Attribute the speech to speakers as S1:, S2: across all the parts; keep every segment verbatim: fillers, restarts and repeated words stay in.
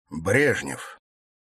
S1: Брежнев.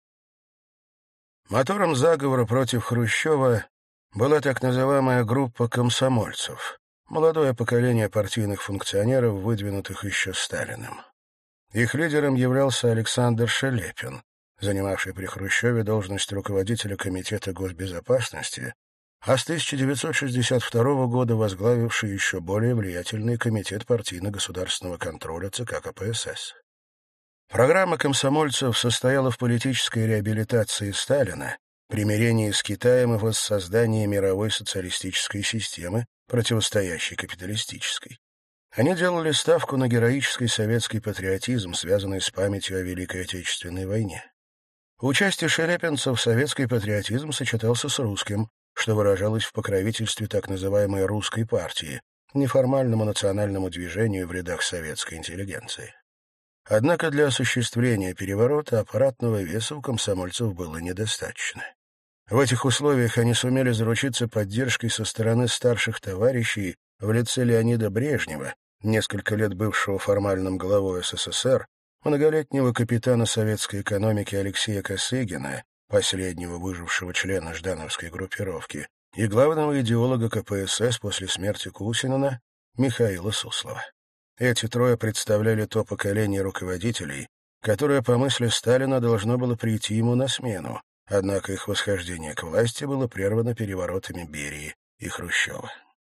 S1: Мотором заговора против Хрущева была так называемая группа комсомольцев, молодое поколение партийных функционеров, выдвинутых еще Сталиным. Их лидером являлся Александр Шелепин, занимавший при Хрущеве должность руководителя Комитета госбезопасности, а с тысяча девятьсот шестьдесят второго года возглавивший еще более влиятельный Комитет партийно-государственного контроля ЦК КПСС. Программа комсомольцев состояла в политической реабилитации Сталина, примирении с Китаем и воссоздании мировой социалистической системы, противостоящей капиталистической. Они делали ставку на героический советский патриотизм, связанный с памятью о Великой Отечественной войне. Участие шелепинцев в советский патриотизм сочетался с русским, что выражалось в покровительстве так называемой «русской партии», неформальному национальному движению в рядах советской интеллигенции. Однако для осуществления переворота аппаратного веса у комсомольцев было недостаточно. В этих условиях они сумели заручиться поддержкой со стороны старших товарищей в лице Леонида Брежнева, несколько лет бывшего формальным главой СССР, многолетнего капитана советской экономики Алексея Косыгина, последнего выжившего члена ждановской группировки, и главного идеолога КПСС после смерти Кусинина Михаила Суслова. Эти трое представляли то поколение руководителей, которое, по мысли Сталина, должно было прийти ему на смену, однако их восхождение к власти было прервано переворотами Берии и Хрущева.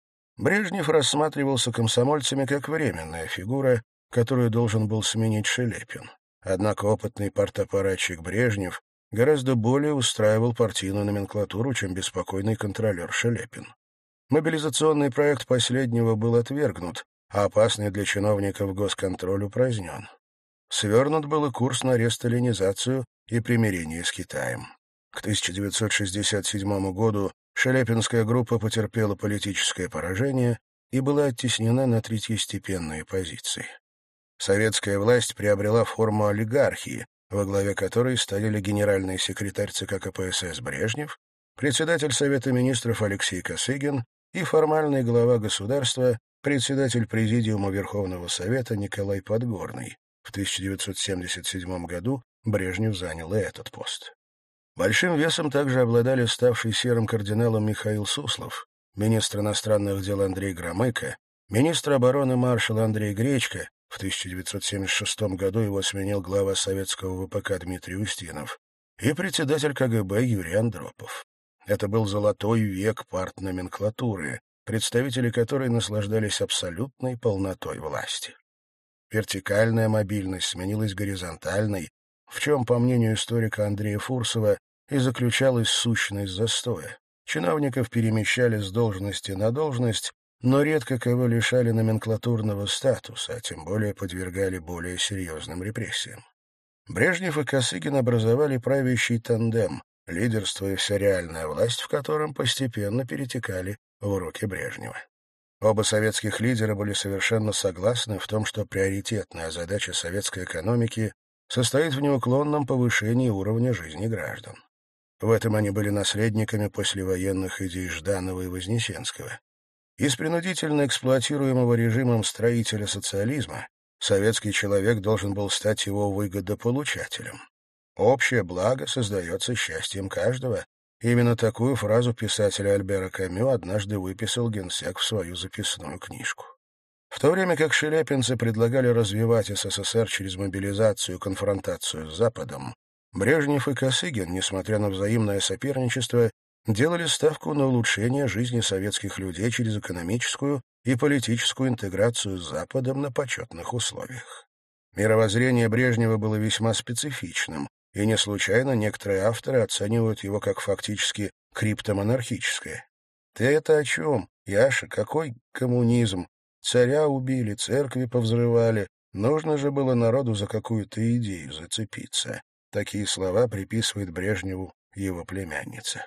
S1: Брежнев рассматривался комсомольцами как временная фигура, которую должен был сменить Шелепин. Однако опытный партаппаратчик Брежнев гораздо более устраивал партийную номенклатуру, чем беспокойный контролер Шелепин. Мобилизационный проект последнего был отвергнут, а опасный для чиновников госконтроль упразднен. Свернут был и курс на ресталинизацию и примирение с Китаем. К тысяча девятьсот шестьдесят седьмому году шелепинская группа потерпела политическое поражение и была оттеснена на третьестепенные позиции. Советская власть приобрела форму олигархии, во главе которой стояли генеральный секретарь ЦК КПСС Брежнев, председатель Совета министров Алексей Косыгин и формальный глава государства, председатель Президиума Верховного Совета Николай Подгорный. В тысяча девятьсот семьдесят седьмом году Брежнев занял и этот пост. Большим весом также обладали ставший серым кардиналом Михаил Суслов, министр иностранных дел Андрей Громыко, министр обороны маршал Андрей Гречко, в тысяча девятьсот семьдесят шестом году его сменил глава советского ВПК Дмитрий Устинов, и председатель КГБ Юрий Андропов. Это был золотой век партноменклатуры, представители которой наслаждались абсолютной полнотой власти. Вертикальная мобильность сменилась горизонтальной, в чем, по мнению историка Андрея Фурсова, и заключалась сущность застоя. Чиновников перемещали с должности на должность, но редко кого лишали номенклатурного статуса, а тем более подвергали более серьезным репрессиям. Брежнев и Косыгин образовали правящий тандем, лидерство и вся реальная власть в котором постепенно перетекали в руки Брежнева. Оба советских лидера были совершенно согласны в том, что приоритетная задача советской экономики состоит в неуклонном повышении уровня жизни граждан. В этом они были наследниками послевоенных идей Жданова и Вознесенского. Из принудительно эксплуатируемого режимом строителя социализма советский человек должен был стать его выгодополучателем. Общее благо создается счастьем каждого. Именно такую фразу писателя Альбера Камю однажды выписал генсек в свою записную книжку. В то время как шелепинцы предлагали развивать СССР через мобилизацию и конфронтацию с Западом, Брежнев и Косыгин, несмотря на взаимное соперничество, делали ставку на улучшение жизни советских людей через экономическую и политическую интеграцию с Западом на почетных условиях. Мировоззрение Брежнева было весьма специфичным, и не случайно некоторые авторы оценивают его как фактически криптомонархическое. Ты это о чем, Яша? Какой коммунизм? Царя убили, церкви повзрывали. Нужно же было народу за какую-то идею зацепиться. Такие слова приписывает Брежневу его племянница.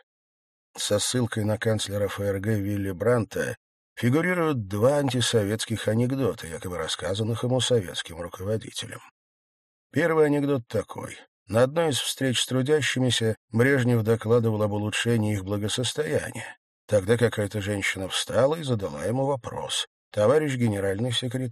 S1: Со ссылкой на канцлера ФРГ Вилли Брандта фигурируют два антисоветских анекдота, якобы рассказанных ему советским руководителем. Первый анекдот такой. На одной из встреч с трудящимися Брежнев докладывал об улучшении их благосостояния. Тогда какая-то женщина встала и задала ему вопрос. «Товарищ генеральный секретарь,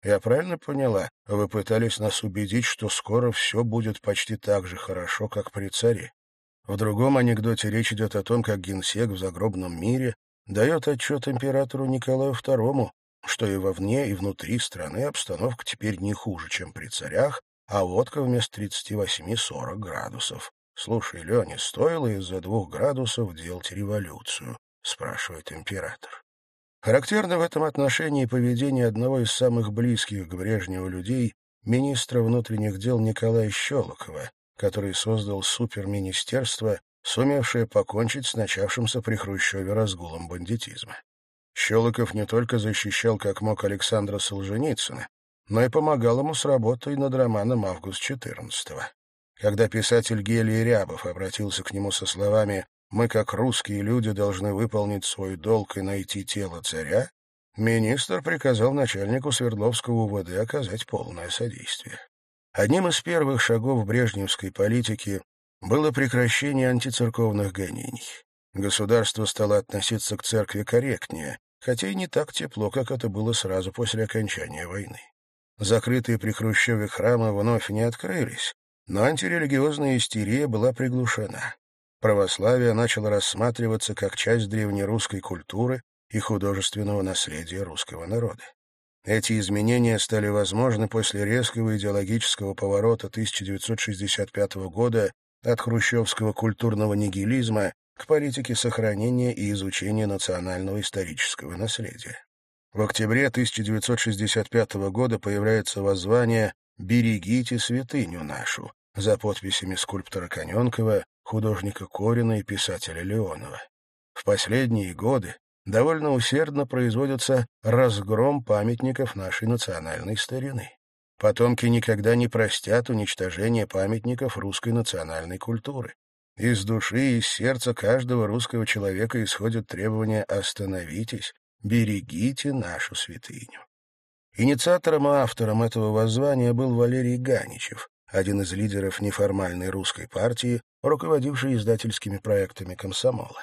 S1: Я правильно поняла? Вы пытались нас убедить, что скоро все будет почти так же хорошо, как при царе. В другом анекдоте речь идет о том, как генсек в загробном мире дает отчет императору Николаю второму, что и вовне, и внутри страны обстановка теперь не хуже, чем при царях, а водка вместо тридцати восьми — сорок градусов. «Слушай, Леня, стоило из-за двух градусов делать революцию?» — спрашивает император. Характерно в этом отношении поведение одного из самых близких к Брежневу людей, министра внутренних дел Николая Щелокова, который создал суперминистерство, сумевшее покончить с начавшимся при Хрущеве разгулом бандитизма. Щелоков не только защищал как мог Александра Солженицына, но и помогал ему с работой над романом «Август четырнадцатого». Когда писатель Гелий Рябов обратился к нему со словами «Мы, как русские люди, должны выполнить свой долг и найти тело царя», министр приказал начальнику Свердловского УВД оказать полное содействие. Одним из первых шагов брежневской политики было прекращение антицерковных гонений. Государство стало относиться к церкви корректнее, хотя и не так тепло, как это было сразу после окончания войны. Закрытые при Хрущеве храмы вновь не открылись, но антирелигиозная истерия была приглушена. Православие начало рассматриваться как часть древнерусской культуры и художественного наследия русского народа. Эти изменения стали возможны после резкого идеологического поворота тысяча девятьсот шестьдесят пятого года от хрущевского культурного нигилизма к политике сохранения и изучения национального исторического наследия. В октябре тысяча девятьсот шестьдесят пятого года появляется воззвание «Берегите святыню нашу» за подписями скульптора Каненкова, художника Корина и писателя Леонова. В последние годы довольно усердно производится разгром памятников нашей национальной старины. Потомки никогда не простят уничтожение памятников русской национальной культуры. Из души и из сердца каждого русского человека исходит требование «остановитесь, берегите нашу святыню». Инициатором и автором этого воззвания был Валерий Ганичев, один из лидеров неформальной русской партии, руководивший издательскими проектами комсомола.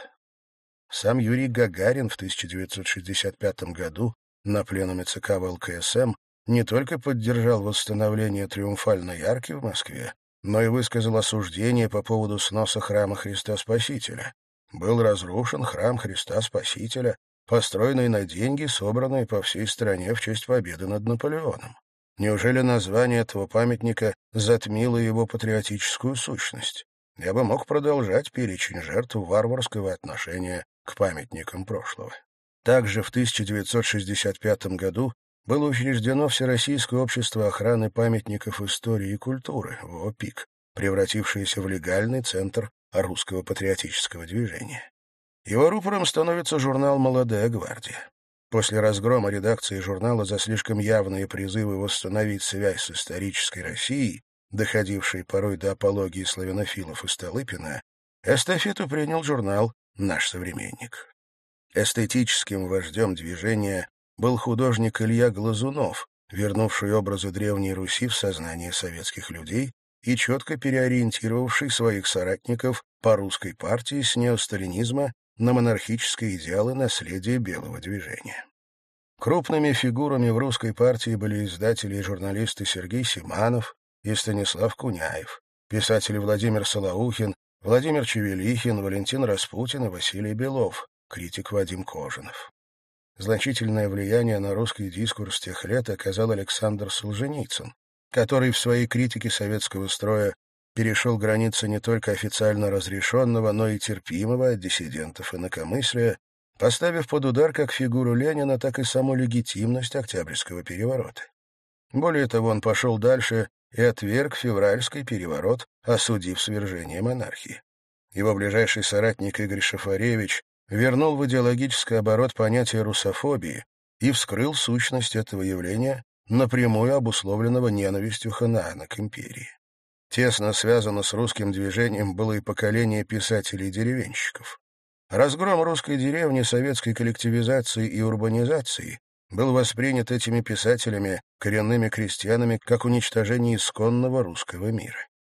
S1: Сам Юрий Гагарин в тысяча девятьсот шестьдесят пятом году на пленуме ЦК ВЛКСМ не только поддержал восстановление Триумфальной арки в Москве, но и высказал осуждение по поводу сноса храма Христа Спасителя. Был разрушен храм Христа Спасителя, построенный на деньги, собранные по всей стране в честь победы над Наполеоном. Неужели название этого памятника затмило его патриотическую сущность? Я бы мог продолжать перечень жертв варварского отношения к памятникам прошлого. Также в тысяча девятьсот шестьдесят пятом году было учреждено Всероссийское общество охраны памятников истории и культуры, ВОПИК, превратившееся в легальный центр русского патриотического движения. Его рупором становится журнал «Молодая гвардия». После разгрома редакции журнала за слишком явные призывы восстановить связь с исторической Россией, доходившей порой до апологии славянофилов и Столыпина, эстафету принял журнал «Наш современник». Эстетическим вождем движения был художник Илья Глазунов, вернувший образы Древней Руси в сознание советских людей и четко переориентировавший своих соратников по русской партии с неосталинизма на монархические идеалы наследия белого движения. Крупными фигурами в русской партии были издатели и журналисты Сергей Симанов и Станислав Куняев, писатели Владимир Солоухин, Владимир Чевелихин, Валентин Распутин и Василий Белов, критик Вадим Кожинов. Значительное влияние на русский дискурс тех лет оказал Александр Солженицын, который в своей критике советского строя перешел границы не только официально разрешенного, но и терпимого от диссидентов инакомыслия, поставив под удар как фигуру Ленина, так и саму легитимность Октябрьского переворота. Более того, он пошел дальше и отверг февральский переворот, осудив свержение монархии. Его ближайший соратник Игорь Шафаревич вернул в идеологический оборот понятие русофобии и вскрыл сущность этого явления, напрямую обусловленного ненавистью Ханаана к империи. Тесно связано с русским движением было и поколение писателей-деревенщиков. Разгром русской деревни, советской коллективизации и урбанизации был воспринят этими писателями, коренными крестьянами, как уничтожение исконного русского мира.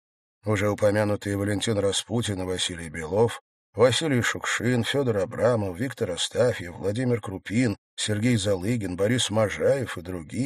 S1: Уже упомянутые Валентин Распутин и Василий Белов, Василий Шукшин, Федор Абрамов, Виктор Астафьев, Владимир Крупин, Сергей Залыгин, Борис Можаев и другие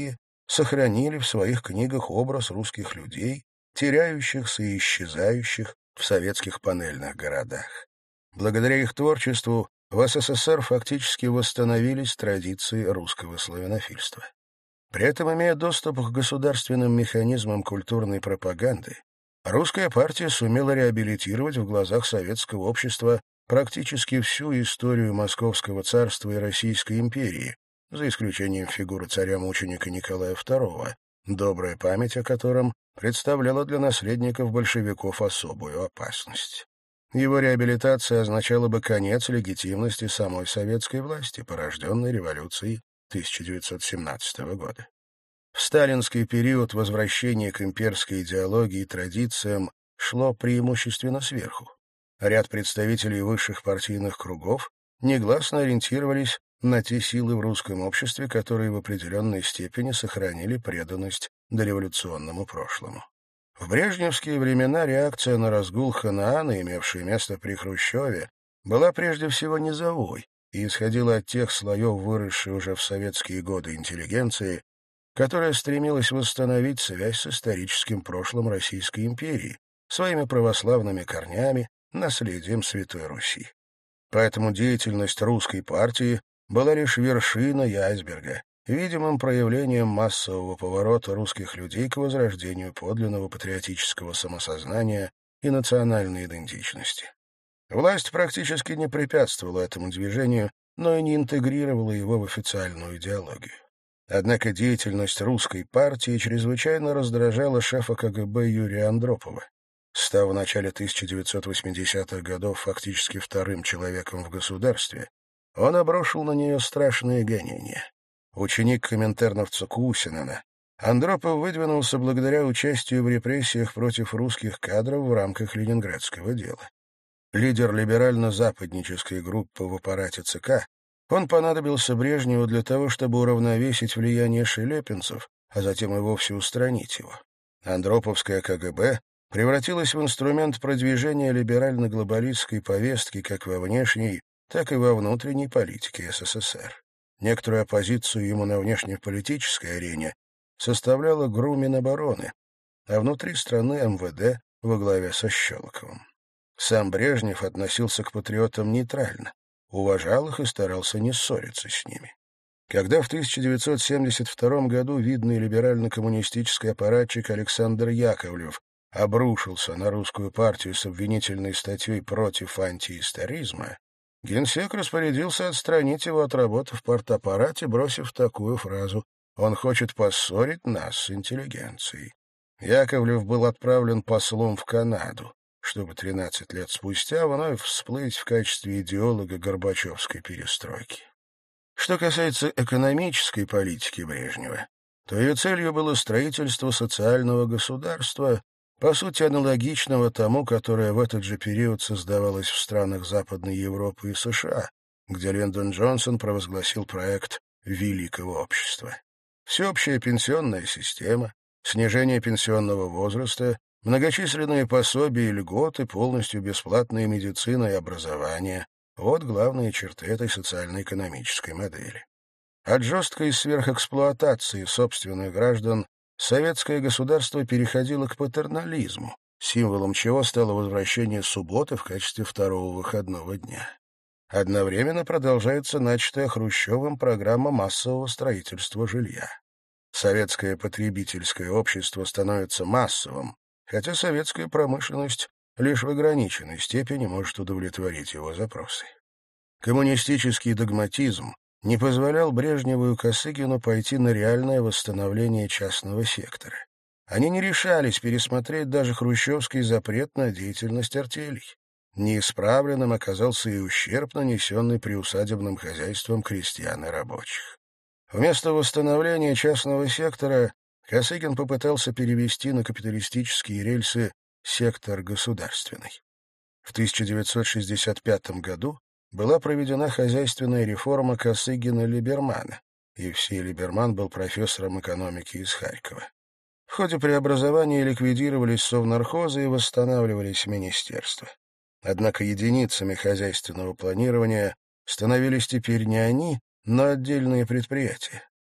S1: сохранили в своих книгах образ русских людей, теряющихся и исчезающих в советских панельных городах. Благодаря их творчеству в СССР фактически восстановились традиции русского славянофильства. При этом, имея доступ к государственным механизмам культурной пропаганды, русская партия сумела реабилитировать в глазах советского общества практически всю историю Московского царства и Российской империи, за исключением фигуры царя-мученика Николая второго, добрая память о котором представляла для наследников большевиков особую опасность. Его реабилитация означала бы конец легитимности самой советской власти, порожденной революцией тысяча девятьсот семнадцатого года. В сталинский период возвращение к имперской идеологии и традициям шло преимущественно сверху. Ряд представителей высших партийных кругов негласно ориентировались на те силы в русском обществе, которые в определенной степени сохранили преданность дореволюционному прошлому. В брежневские времена реакция на разгул Ханаана, имевший место при Хрущеве, была прежде всего низовой и исходила от тех слоев, выросшей уже в советские годы интеллигенции, которая стремилась восстановить связь с историческим прошлым Российской империи, своими православными корнями, наследием Святой Руси. Поэтому деятельность русской партии была лишь вершиной айсберга, видимым проявлением массового поворота русских людей к возрождению подлинного патриотического самосознания и национальной идентичности. Власть практически не препятствовала этому движению, но и не интегрировала его в официальную идеологию. Однако деятельность русской партии чрезвычайно раздражала шефа КГБ Юрия Андропова. Став в начале тысяча девятьсот восьмидесятых годов фактически вторым человеком в государстве, он обрушил на нее страшные гонения. Ученик коминтерновца Кусинена, Андропов выдвинулся благодаря участию в репрессиях против русских кадров в рамках ленинградского дела. Лидер либерально-западнической группы в аппарате ЦК, он понадобился Брежневу для того, чтобы уравновесить влияние шелепинцев, а затем и вовсе устранить его. Андроповское КГБ превратилось в инструмент продвижения либерально-глобалистской повестки как во внешней, так и во внутренней политике СССР. Некоторую оппозицию ему на внешнеполитической арене составляла ГРУ Минобороны, а внутри страны эм вэ дэ во главе со Щелоковым. Сам Брежнев относился к патриотам нейтрально, уважал их и старался не ссориться с ними. Когда в тысяча девятьсот семьдесят втором году видный либерально-коммунистический аппаратчик Александр Яковлев обрушился на русскую партию с обвинительной статьей против антиисторизма, генсек распорядился отстранить его от работы в партаппарате, бросив такую фразу: «Он хочет поссорить нас с интеллигенцией». Яковлев был отправлен послом в Канаду, чтобы тринадцать лет спустя вновь всплыть в качестве идеолога Горбачевской перестройки. Что касается экономической политики Брежнева, то ее целью было строительство социального государства, по сути аналогичного тому, которое в этот же период создавалось в странах Западной Европы и США, где Линдон Джонсон провозгласил проект «Великого общества». Всеобщая пенсионная система, снижение пенсионного возраста, многочисленные пособия и льготы, полностью бесплатная медицина и образование — вот главные черты этой социально-экономической модели. От жесткой сверхэксплуатации собственных граждан советское государство переходило к патернализму, символом чего стало возвращение субботы в качестве второго выходного дня. Одновременно продолжается начатая Хрущевым программа массового строительства жилья. Советское потребительское общество становится массовым, хотя советская промышленность лишь в ограниченной степени может удовлетворить его запросы. Коммунистический догматизм не позволял Брежневу и Косыгину пойти на реальное восстановление частного сектора. Они не решались пересмотреть даже хрущевский запрет на деятельность артелей. Неисправленным оказался и ущерб, нанесенный приусадебным хозяйством крестьян и рабочих. Вместо восстановления частного сектора Косыгин попытался перевести на капиталистические рельсы сектор государственный. В тысяча девятьсот шестьдесят пятом году была проведена хозяйственная реформа Косыгина-Либермана, Евсей Либерман был профессором экономики из Харькова. В ходе преобразования ликвидировались совнархозы и восстанавливались министерства. Однако единицами хозяйственного планирования становились теперь не они, но отдельные предприятия.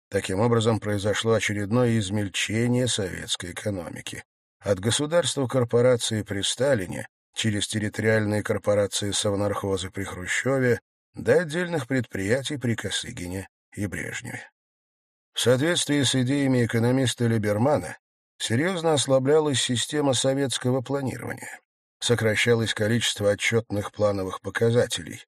S1: Таким образом, произошло очередное измельчение советской экономики. От государства корпорации при Сталине, через территориальные корпорации совнархозы при Хрущеве, до отдельных предприятий при Косыгине и Брежневе. В соответствии с идеями экономиста Либермана, серьезно ослаблялась система советского планирования. Сокращалось количество отчетных плановых показателей.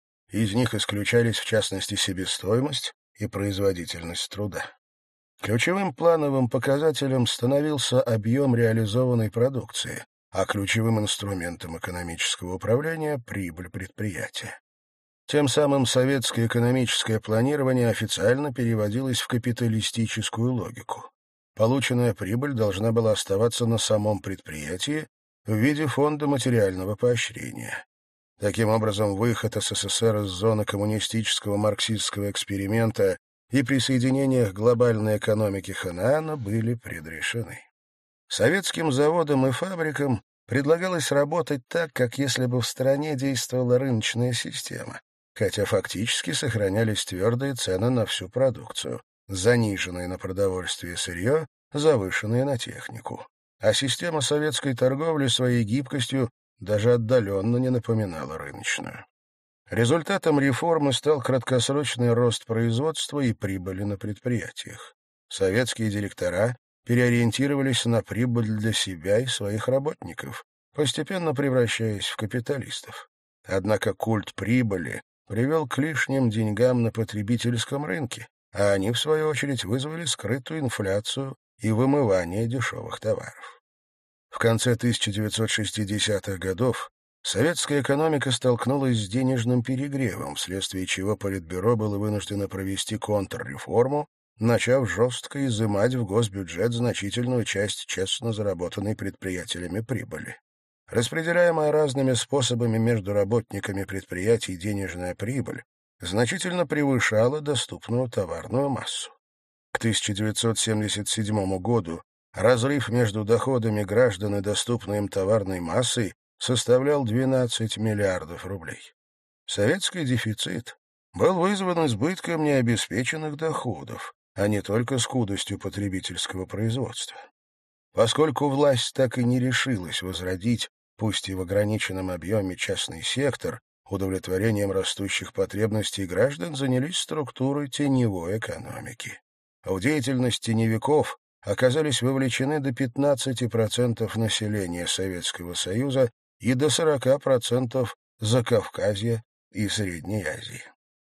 S1: Из них исключались, в частности, себестоимость и производительность труда. Ключевым плановым показателем становился объем реализованной продукции, а ключевым инструментом экономического управления — прибыль предприятия. Тем самым советское экономическое планирование официально переводилось в капиталистическую логику. Полученная прибыль должна была оставаться на самом предприятии в виде фонда материального поощрения. Таким образом, выход СССР из зоны коммунистического марксистского эксперимента и присоединение к глобальной экономике Ханаана были предрешены. Советским заводам и фабрикам предлагалось работать так, как если бы в стране действовала рыночная система, хотя фактически сохранялись твердые цены на всю продукцию, заниженные на продовольствие и сырье, завышенные на технику. А система советской торговли своей гибкостью даже отдаленно не напоминала рыночную. Результатом реформы стал краткосрочный рост производства и прибыли на предприятиях. Советские директора переориентировались на прибыль для себя и своих работников, постепенно превращаясь в капиталистов. Однако культ прибыли привел к лишним деньгам на потребительском рынке, а они, в свою очередь, вызвали скрытую инфляцию и вымывание дешевых товаров. В конце тысяча девятьсот шестидесятых годов советская экономика столкнулась с денежным перегревом, вследствие чего Политбюро было вынуждено провести контрреформу, начав жестко изымать в госбюджет значительную часть честно заработанной предприятиями прибыли. Распределяемая разными способами между работниками предприятий денежная прибыль значительно превышала доступную товарную массу. К тысяча девятьсот семьдесят седьмому году разрыв между доходами граждан и доступной им товарной массой составлял двенадцать миллиардов рублей. Советский дефицит был вызван избытком необеспеченных доходов, а не только скудостью потребительского производства. Поскольку власть так и не решилась возродить, пусть и в ограниченном объеме, частный сектор, удовлетворением растущих потребностей граждан занялись структурой теневой экономики. В деятельность теневиков оказались вовлечены до пятнадцати процентов населения Советского Союза и до сорока процентов Закавказья и Средней Азии.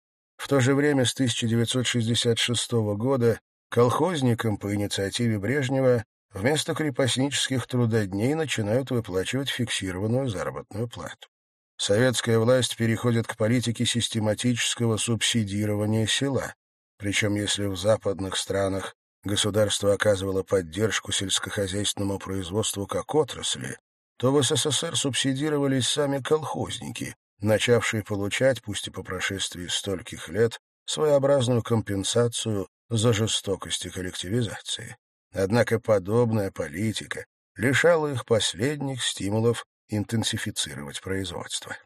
S1: В то же время с тысяча девятьсот шестьдесят шестого года колхозникам по инициативе Брежнева вместо крепостнических трудодней начинают выплачивать фиксированную заработную плату. Советская власть переходит к политике систематического субсидирования села, причем если в западных странах государство оказывало поддержку сельскохозяйственному производству как отрасли, то в СССР субсидировались сами колхозники, начавшие получать, пусть и по прошествии стольких лет, своеобразную компенсацию за жестокость и коллективизации. Однако подобная политика лишала их последних стимулов интенсифицировать производство.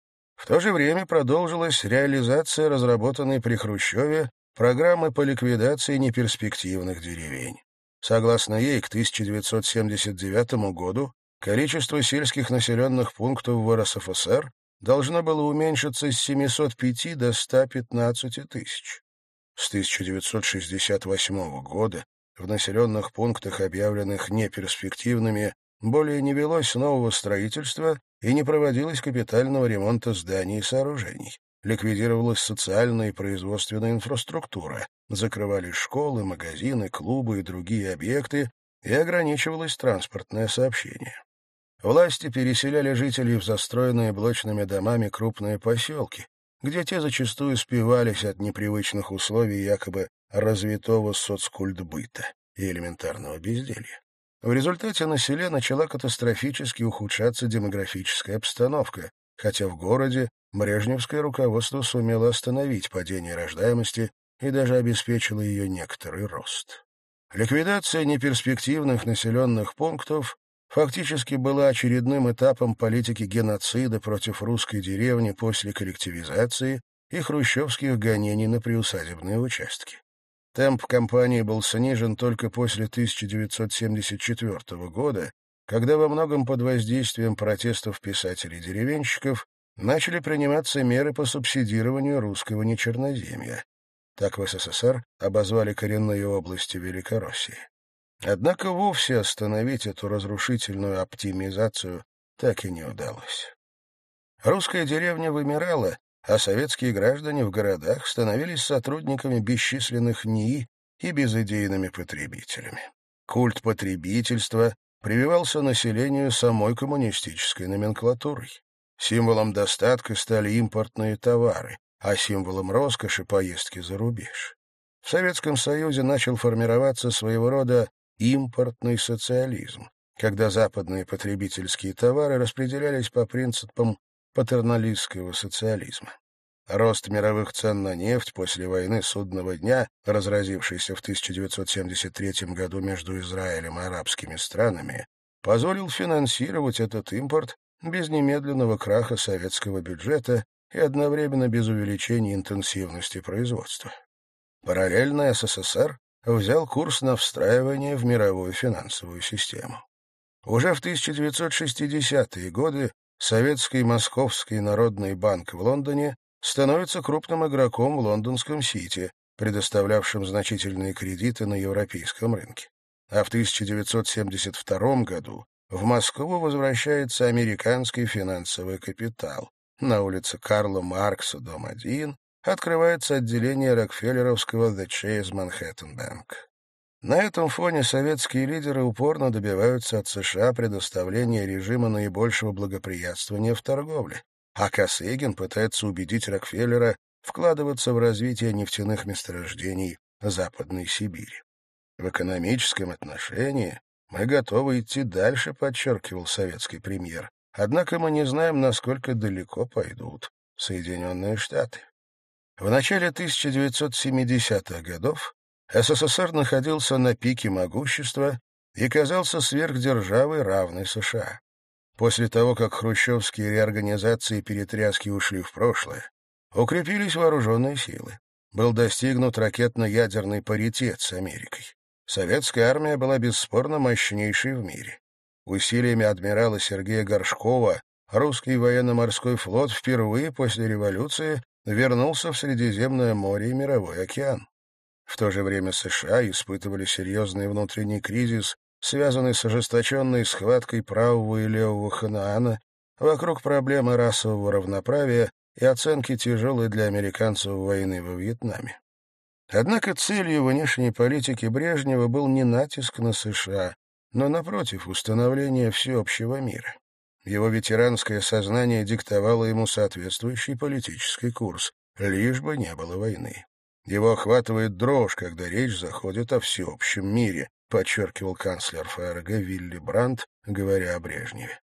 S1: В то же время продолжилась реализация разработанной при Хрущеве программы по ликвидации неперспективных деревень. Согласно ей, к тысяча девятьсот семьдесят девятому году количество сельских населенных пунктов в РСФСР должно было уменьшиться с семисот пяти до ста пятнадцати тысяч. С тысяча девятьсот шестьдесят восьмого года в населенных пунктах, объявленных неперспективными, более не велось нового строительства и не проводилось капитального ремонта зданий и сооружений. Ликвидировалась социальная и производственная инфраструктура, закрывались школы, магазины, клубы и другие объекты, и ограничивалось транспортное сообщение. Власти переселяли жителей в застроенные блочными домами крупные поселки, где те зачастую спивались от непривычных условий якобы развитого соцкультбыта и элементарного безделья. В результате на селе начала катастрофически ухудшаться демографическая обстановка, хотя в городе брежневское руководство сумело остановить падение рождаемости и даже обеспечило ее некоторый рост. Ликвидация неперспективных населенных пунктов фактически была очередным этапом политики геноцида против русской деревни после коллективизации и хрущевских гонений на приусадебные участки. Темп кампании был снижен только после тысяча девятьсот семьдесят четвёртого года, когда во многом под воздействием протестов писателей-деревенщиков начали приниматься меры по субсидированию русского нечерноземья. Так в СССР обозвали коренные области Великороссии. Однако вовсе остановить эту разрушительную оптимизацию так и не удалось. Русская деревня вымирала, а советские граждане в городах становились сотрудниками бесчисленных НИИ и безыдейными потребителями. Культ потребительства прививался населению самой коммунистической номенклатурой. Символом достатка стали импортные товары, а символом роскоши — поездки за рубеж. В Советском Союзе начал формироваться своего рода импортный социализм, когда западные потребительские товары распределялись по принципам патерналистского социализма. Рост мировых цен на нефть после войны Судного дня, разразившейся в тысяча девятьсот семьдесят третьем году между Израилем и арабскими странами, позволил финансировать этот импорт без немедленного краха советского бюджета и одновременно без увеличения интенсивности производства. Параллельно СССР взял курс на встраивание в мировую финансовую систему. Уже в тысяча девятьсот шестидесятые годы Советский Московский народный банк в Лондоне становится крупным игроком в лондонском Сити, предоставлявшим значительные кредиты на европейском рынке. А в тысяча девятьсот семьдесят втором году в Москву возвращается американский финансовый капитал. На улице Карла Маркса, дом один, открывается отделение рокфеллеровского The Chase Manhattan Bank. На этом фоне советские лидеры упорно добиваются от США предоставления режима наибольшего благоприятствования в торговле, а Косыгин пытается убедить Рокфеллера вкладываться в развитие нефтяных месторождений Западной Сибири. В экономическом отношении мы готовы идти дальше, подчеркивал советский премьер, однако мы не знаем, насколько далеко пойдут Соединенные Штаты. В начале тысяча девятьсот семидесятых годов СССР находился на пике могущества и казался сверхдержавой, равной США. После того, как хрущевские реорганизации и перетряски ушли в прошлое, укрепились вооруженные силы. Был достигнут ракетно-ядерный паритет с Америкой. Советская армия была бесспорно мощнейшей в мире. Усилиями адмирала Сергея Горшкова русский военно-морской флот впервые после революции вернулся в Средиземное море и Мировой океан. В то же время США испытывали серьезный внутренний кризис, связанный с ожесточенной схваткой правого и левого Ханаана вокруг проблемы расового равноправия и оценки тяжелой для американцев войны во Вьетнаме. Однако целью внешней политики Брежнева был не натиск на США, но, напротив, установление всеобщего мира. Его ветеранское сознание диктовало ему соответствующий политический курс, лишь бы не было войны. Его охватывает дрожь, когда речь заходит о всеобщем мире, подчеркивал канцлер ФРГ Вилли Брандт, говоря о Брежневе.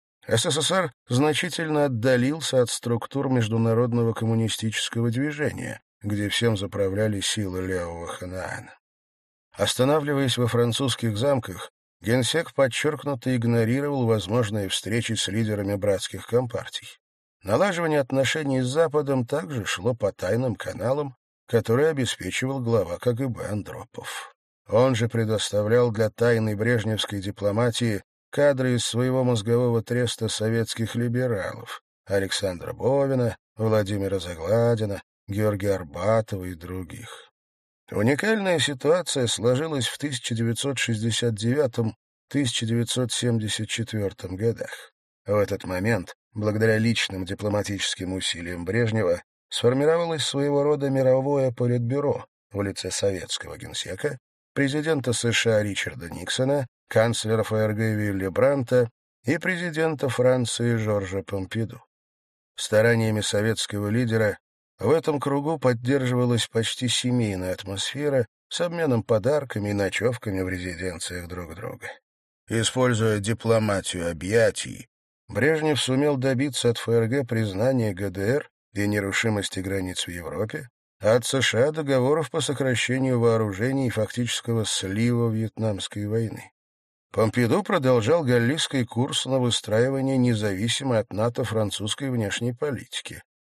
S1: СССР значительно отдалился от структур международного коммунистического движения, где всем заправляли силы левого Ханаана. Останавливаясь во французских замках, генсек подчеркнуто игнорировал возможные встречи с лидерами братских компартий. Налаживание отношений с Западом также шло по тайным каналам, который обеспечивал глава КГБ Андропов. Он же предоставлял для тайной брежневской дипломатии кадры из своего мозгового треста советских либералов Александра Бовина, Владимира Загладина, Георгия Арбатова и других. Уникальная ситуация сложилась в тысяча девятьсот шестьдесят девятом — тысяча девятьсот семьдесят четвёртом годах. В этот момент, благодаря личным дипломатическим усилиям Брежнева, сформировалось своего рода мировое политбюро в лице советского генсека, президента США Ричарда Никсона, канцлера ФРГ Вилли Брандта и президента Франции Жоржа Помпиду. Стараниями советского лидера в этом кругу поддерживалась почти семейная атмосфера с обменом подарками и ночевками в резиденциях друг друга. Используя дипломатию объятий, Брежнев сумел добиться от ФРГ признания ГДР и нерушимости границ в Европе, а от США договоров по сокращению вооружений и фактического слива Вьетнамской войны. Помпиду продолжал галлийский курс на выстраивание независимой от НАТО французской внешней политики.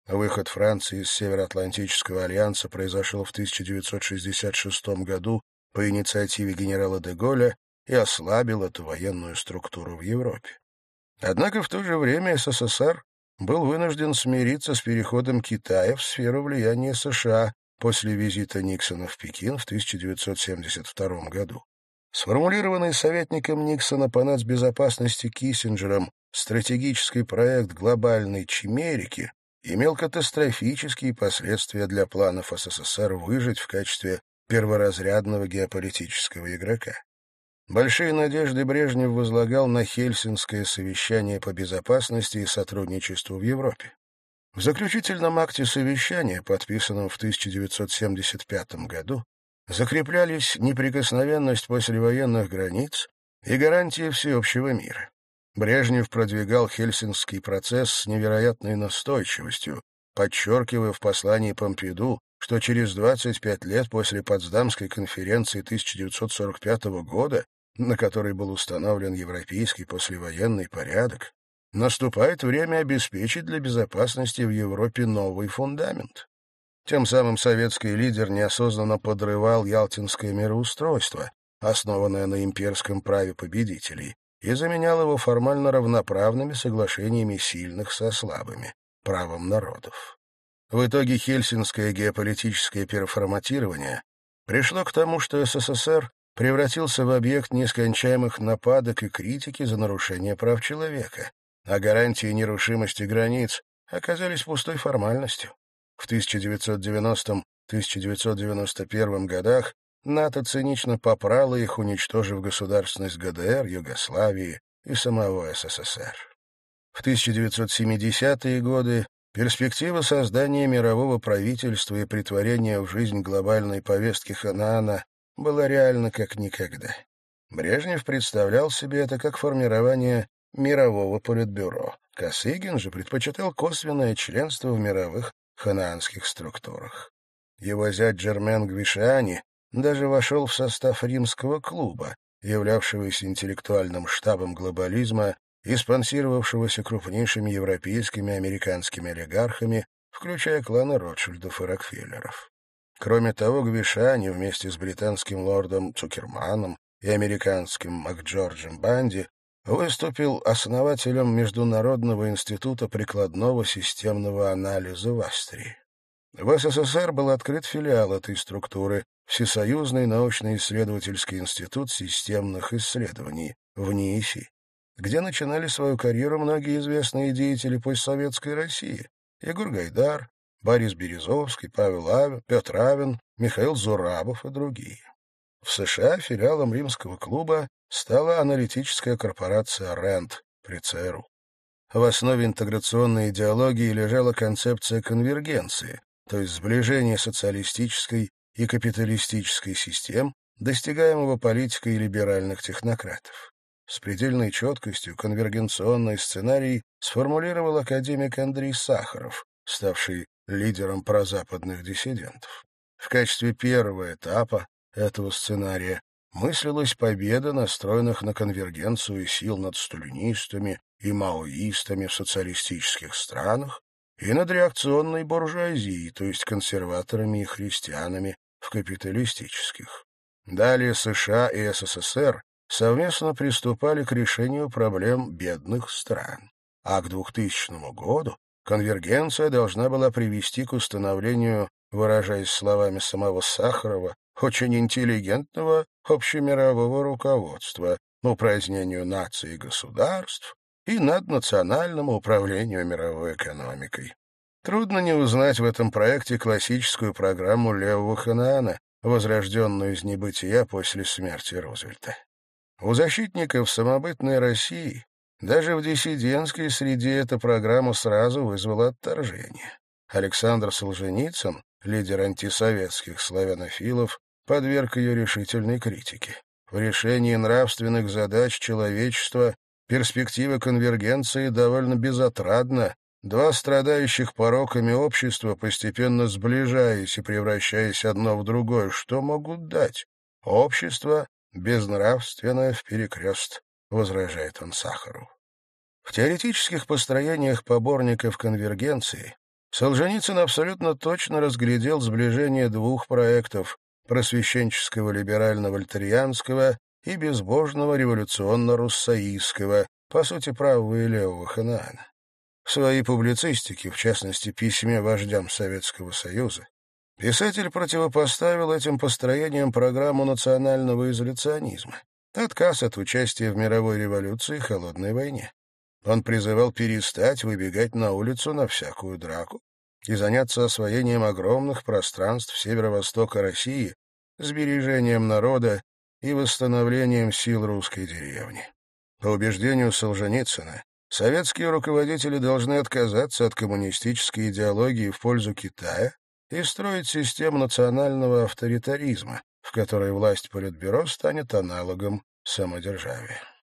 S1: Выход Франции из Североатлантического альянса произошел в тысяча девятьсот шестьдесят шестом году по инициативе генерала де Голля и ослабил эту военную структуру в Европе. Однако в то же время СССР был вынужден смириться с переходом Китая в сферу влияния США после визита Никсона в Пекин в тысяча девятьсот семьдесят втором году. Сформулированный советником Никсона по нацбезопасности Киссинджером стратегический проект глобальной чимерики имел катастрофические последствия для планов СССР выжить в качестве перворазрядного геополитического игрока. Большие надежды Брежнев возлагал на Хельсинское совещание по безопасности и сотрудничеству в Европе. В заключительном акте совещания, подписанном в тысяча девятьсот семьдесят пятом году, закреплялись неприкосновенность послевоенных границ и гарантии всеобщего мира. Брежнев продвигал Хельсинский процесс с невероятной настойчивостью, подчеркивая в послании Помпиду, что через двадцать пять лет после Потсдамской конференции тысяча девятьсот сорок пятого года, на которой был установлен европейский послевоенный порядок, наступает время обеспечить для безопасности в Европе новый фундамент. Тем самым советский лидер неосознанно подрывал ялтинское мироустройство, основанное на имперском праве победителей, и заменял его формально равноправными соглашениями сильных со слабыми, правом народов. В итоге хельсинское геополитическое переформатирование пришло к тому, что СССР превратился в объект нескончаемых нападок и критики за нарушение прав человека, а гарантии нерушимости границ оказались пустой формальностью. В тысяча девятьсот девяностом — тысяча девятьсот девяносто первом годах НАТО цинично попрало их, уничтожив государственность ГДР, Югославии и самого СССР. В тысяча девятьсот семидесятые годы перспектива создания мирового правительства и претворения в жизнь глобальной повестки Ханаана была реальна как никогда. Брежнев представлял себе это как формирование мирового политбюро. Косыгин же предпочитал косвенное членство в мировых ханаанских структурах. Его зять Джермен Гвишиани даже вошел в состав римского клуба, являвшегося интеллектуальным штабом глобализма и спонсировавшегося крупнейшими европейскими и американскими олигархами, включая кланы Ротшильдов и Рокфеллеров. Кроме того, Гвишиани вместе с британским лордом Цукерманом и американским МакДжорджем Банди выступил основателем Международного института прикладного системного анализа в Австрии. В СССР был открыт филиал этой структуры — Всесоюзный научно-исследовательский институт системных исследований в НИИСИ, где начинали свою карьеру многие известные деятели постсоветской России: Егор Гайдар, Борис Березовский, Павел Авен, Петр Авен, Михаил Зурабов и другие. В США филиалом римского клуба стала аналитическая корпорация РЭНД при ЦРУ. В основе интеграционной идеологии лежала концепция конвергенции, то есть сближение социалистической и капиталистической систем, достигаемого политикой либеральных технократов. С предельной четкостью конвергенционный сценарий сформулировал академик Андрей Сахаров, ставший лидером прозападных диссидентов. В качестве первого этапа этого сценария мыслилась победа настроенных на конвергенцию сил над сталинистами и маоистами в социалистических странах и над реакционной буржуазией, то есть консерваторами и христианами в капиталистических. Далее США и СССР совместно приступали к решению проблем бедных стран, а к двухтысячному году конвергенция должна была привести к установлению, выражаясь словами самого Сахарова, очень интеллигентного общемирового руководства, упразднению наций и государств и наднациональному управлению мировой экономикой. Трудно не узнать в этом проекте классическую программу левого Ханаана, возрожденную из небытия после смерти Рузвельта. У защитников самобытной России даже в диссидентской среде эта программа сразу вызвала отторжение. Александр Солженицын, лидер антисоветских славянофилов, подверг ее решительной критике. В решении нравственных задач человечества перспектива конвергенции довольно безотрадна. Два страдающих пороками общества, постепенно сближаясь и превращаясь одно в другое, что могут дать? Общество безнравственное вперекрест, возражает он Сахару. В теоретических построениях поборников конвергенции Солженицын абсолютно точно разглядел сближение двух проектов — просвещенческого либерально-вольтерианского и безбожного революционно-руссоистского, по сути, правого и левого Ханаана. В своей публицистике, в частности, письме вождям Советского Союза, писатель противопоставил этим построениям программу национального изоляционизма, отказ от участия в мировой революции и холодной войне. Он призывал перестать выбегать на улицу на всякую драку и заняться освоением огромных пространств северо-востока России, сбережением народа и восстановлением сил русской деревни. По убеждению Солженицына, советские руководители должны отказаться от коммунистической идеологии в пользу Китая и строить систему национального авторитаризма, в которой власть Политбюро станет аналогом самодержавия.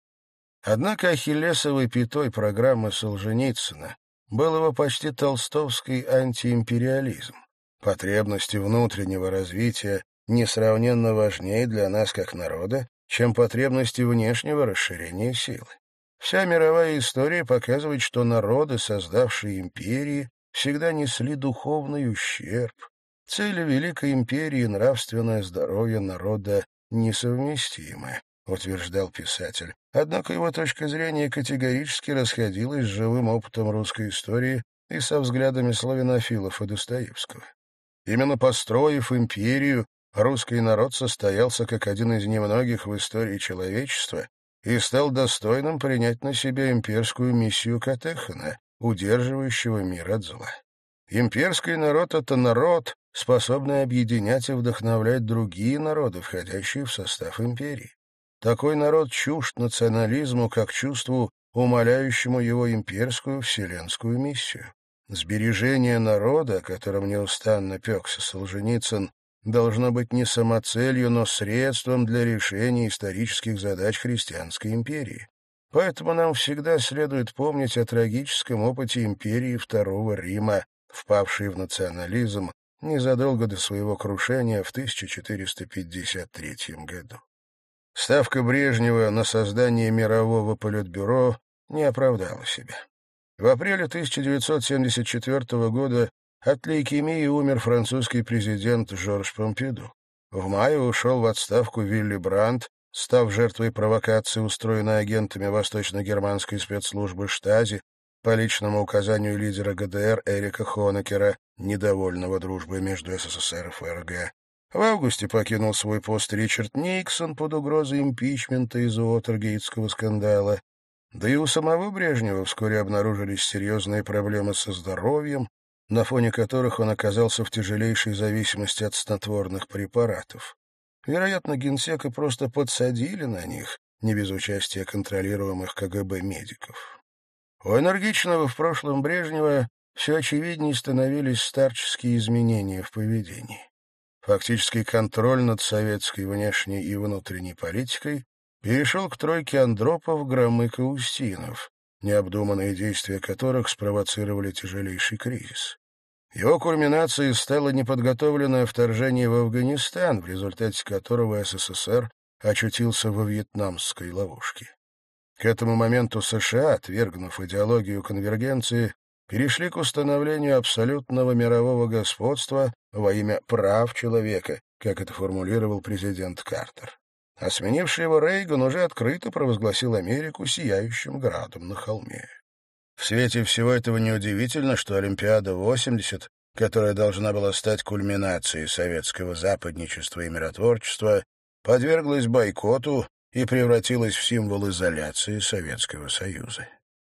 S1: Однако ахиллесовой пятой программы Солженицына был его почти толстовский антиимпериализм. Потребности внутреннего развития несравненно важнее для нас как народа, чем потребности внешнего расширения силы. Вся мировая история показывает, что народы, создавшие империи, всегда несли духовный ущерб. Цели Великой империи — нравственное здоровье народа несовместимы, утверждал писатель. Однако его точка зрения категорически расходилась с живым опытом русской истории и со взглядами славянофилов и Достоевского. Именно построив империю, русский народ состоялся как один из немногих в истории человечества и стал достойным принять на себя имперскую миссию Катехана, удерживающего мир от зла. Имперский народ — это народ, способный объединять и вдохновлять другие народы, входящие в состав империи. Такой народ чужд национализму как чувству, умаляющему его имперскую вселенскую миссию. Сбережение народа, о котором неустанно пекся Солженицын, должно быть не самоцелью, но средством для решения исторических задач христианской империи. Поэтому нам всегда следует помнить о трагическом опыте империи Второго Рима, впавшей в национализм незадолго до своего крушения в тысяча четыреста пятьдесят третьем году. Ставка Брежнева на создание мирового политбюро не оправдала себя. В апреле тысяча девятьсот семьдесят четвёртого года от лейкемии умер французский президент Жорж Помпиду. В мае ушел в отставку Вилли Брандт, став жертвой провокации, устроенной агентами восточно-германской спецслужбы Штази по личному указанию лидера ГДР Эрика Хонекера, недовольного дружбой между СССР и ФРГ. В августе покинул свой пост Ричард Никсон под угрозой импичмента из-за Уотергейтского скандала. Да и у самого Брежнева вскоре обнаружились серьезные проблемы со здоровьем, на фоне которых он оказался в тяжелейшей зависимости от снотворных препаратов. Вероятно, генсека просто подсадили на них, не без участия контролируемых КГБ медиков. У энергичного в прошлом Брежнева все очевиднее становились старческие изменения в поведении. Фактически контроль над советской внешней и внутренней политикой перешел к тройке Андропов, Громыко, Устинов, необдуманные действия которых спровоцировали тяжелейший кризис. Его кульминацией стало неподготовленное вторжение в Афганистан, в результате которого СССР очутился во вьетнамской ловушке. К этому моменту США, отвергнув идеологию конвергенции, перешли к установлению абсолютного мирового господства во имя прав человека, как это формулировал президент Картер. А сменивший его Рейган уже открыто провозгласил Америку сияющим градом на холме. В свете всего этого неудивительно, что Олимпиада-восемьдесят, которая должна была стать кульминацией советского западничества и миротворчества, подверглась бойкоту и превратилась в символ изоляции Советского Союза.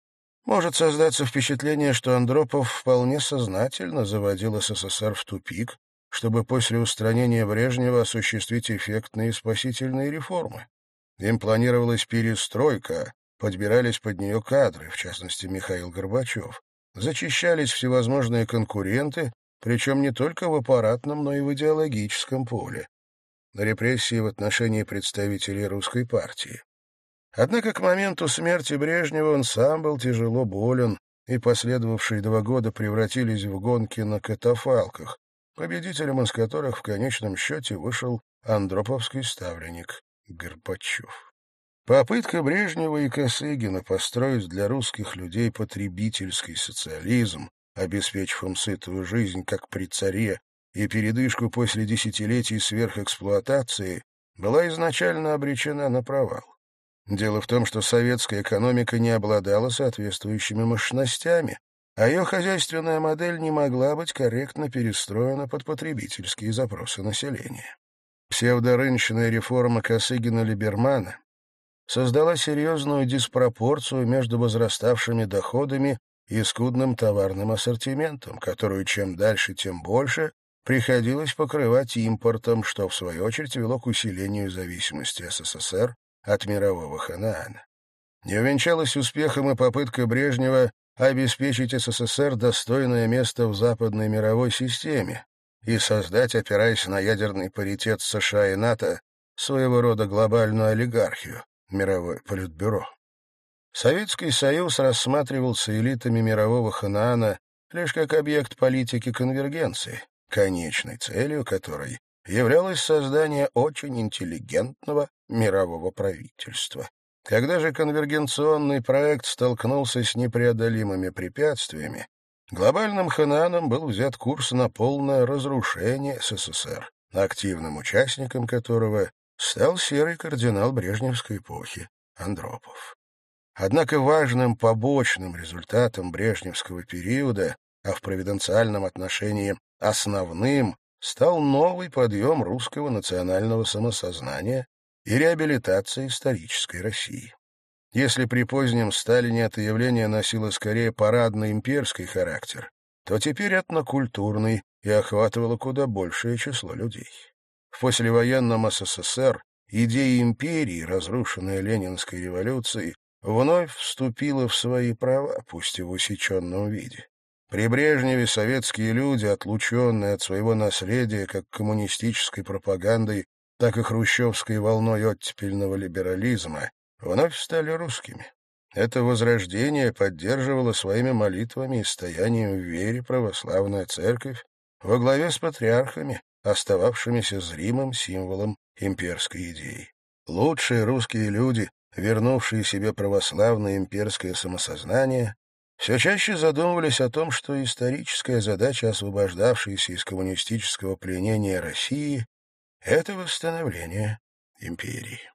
S1: Может создаться впечатление, что Андропов вполне сознательно заводил СССР в тупик, чтобы после устранения Брежнева осуществить эффектные спасительные реформы. Им планировалась перестройка, подбирались под нее кадры, в частности Михаил Горбачев, зачищались всевозможные конкуренты, причем не только в аппаратном, но и в идеологическом поле. Репрессии в отношении представителей русской партии. Однако к моменту смерти Брежнева он сам был тяжело болен, и последовавшие два года превратились в гонки на катафалках, победителем из которых в конечном счете вышел андроповский ставленник Горбачев. Попытка Брежнева и Косыгина построить для русских людей потребительский социализм, обеспечив им сытую жизнь, как при царе, и передышку после десятилетий сверхэксплуатации, была изначально обречена на провал. Дело в том, что советская экономика не обладала соответствующими мощностями, а ее хозяйственная модель не могла быть корректно перестроена под потребительские запросы населения. Псевдорыночная реформа Косыгина-Либермана создала серьезную диспропорцию между возраставшими доходами и скудным товарным ассортиментом, которую чем дальше, тем больше приходилось покрывать импортом, что, в свою очередь, вело к усилению зависимости СССР от мирового Ханаана. Не увенчалась успехом и попытка Брежнева обеспечить СССР достойное место в западной мировой системе и создать, опираясь на ядерный паритет США и НАТО, своего рода глобальную олигархию, мировое политбюро. Советский Союз рассматривался элитами мирового Ханаана лишь как объект политики конвергенции, конечной целью которой являлось создание очень интеллигентного мирового правительства. Когда же конвергенционный проект столкнулся с непреодолимыми препятствиями, глобальным Ханааном был взят курс на полное разрушение СССР, активным участником которого стал серый кардинал брежневской эпохи Андропов. Однако важным побочным результатом брежневского периода, а в провиденциальном отношении основным, стал новый подъем русского национального самосознания и реабилитация исторической России. Если при позднем Сталине это явление носило скорее парадно-имперский характер, то теперь этнокультурный и охватывало куда большее число людей. В послевоенном СССР идея империи, разрушенная Ленинской революцией, вновь вступила в свои права, пусть и в усеченном виде. При Брежневе советские люди, отлученные от своего наследия как коммунистической пропагандой, так и хрущевской волной оттепельного либерализма, вновь стали русскими. Это возрождение поддерживало своими молитвами и стоянием в вере православная церковь во главе с патриархами, остававшимися зримым символом имперской идеи. Лучшие русские люди, вернувшие себе православное имперское самосознание, все чаще задумывались о том, что историческая задача, освобождавшейся из коммунистического пленения России, — это восстановление империи.